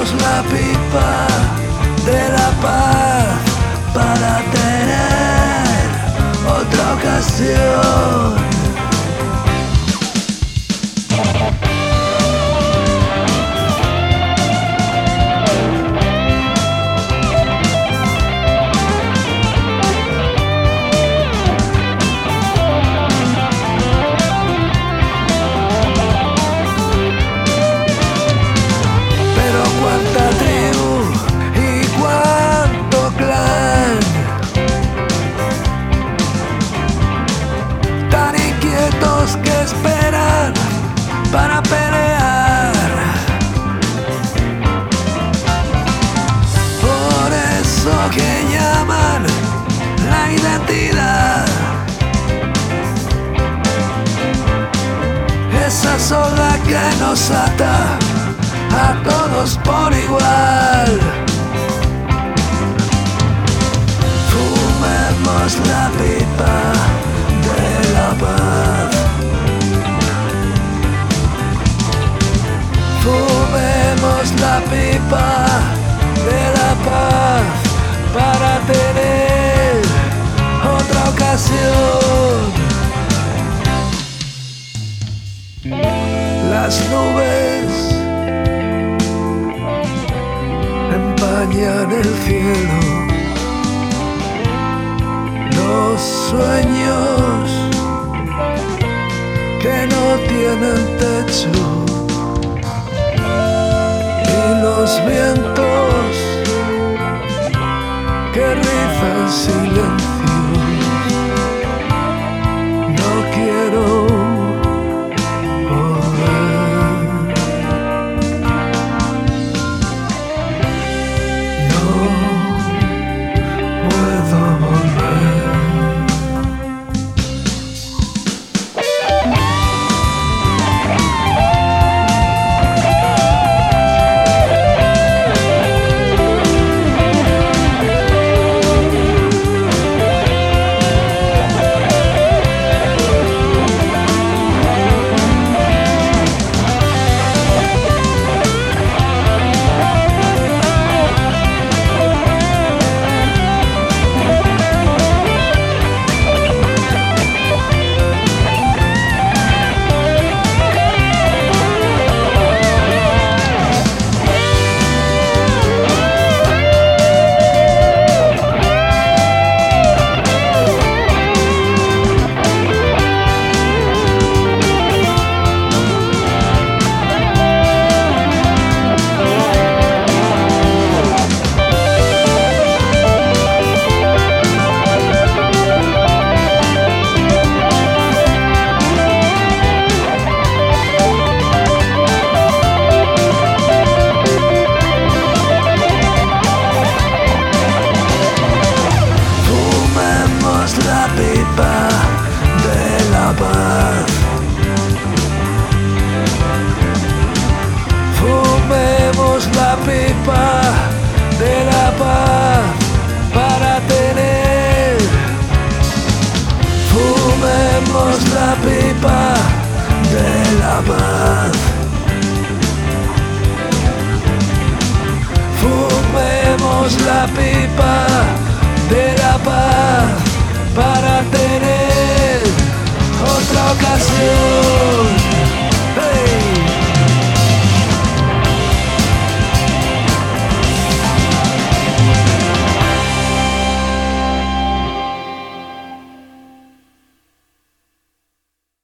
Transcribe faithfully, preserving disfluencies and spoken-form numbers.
Fumemos la pipa de la paz para tener otra ocasión. Que esperan para pelear. Por eso que llaman la identidad, esa soga que nos ata a todos por igual. Fumemos la pipa de la paz. Fumemos la pipa de la paz para tener otra ocasión. Las nubes empañan el cielo, los sueños que no tienen techo, los vientos que rizan silencios. No quiero volver, no puedo volver. Fumemos la pipa de la paz para tener. Fumemos la pipa de la paz. Fumemos la pipa de la paz para tener otra ocasión.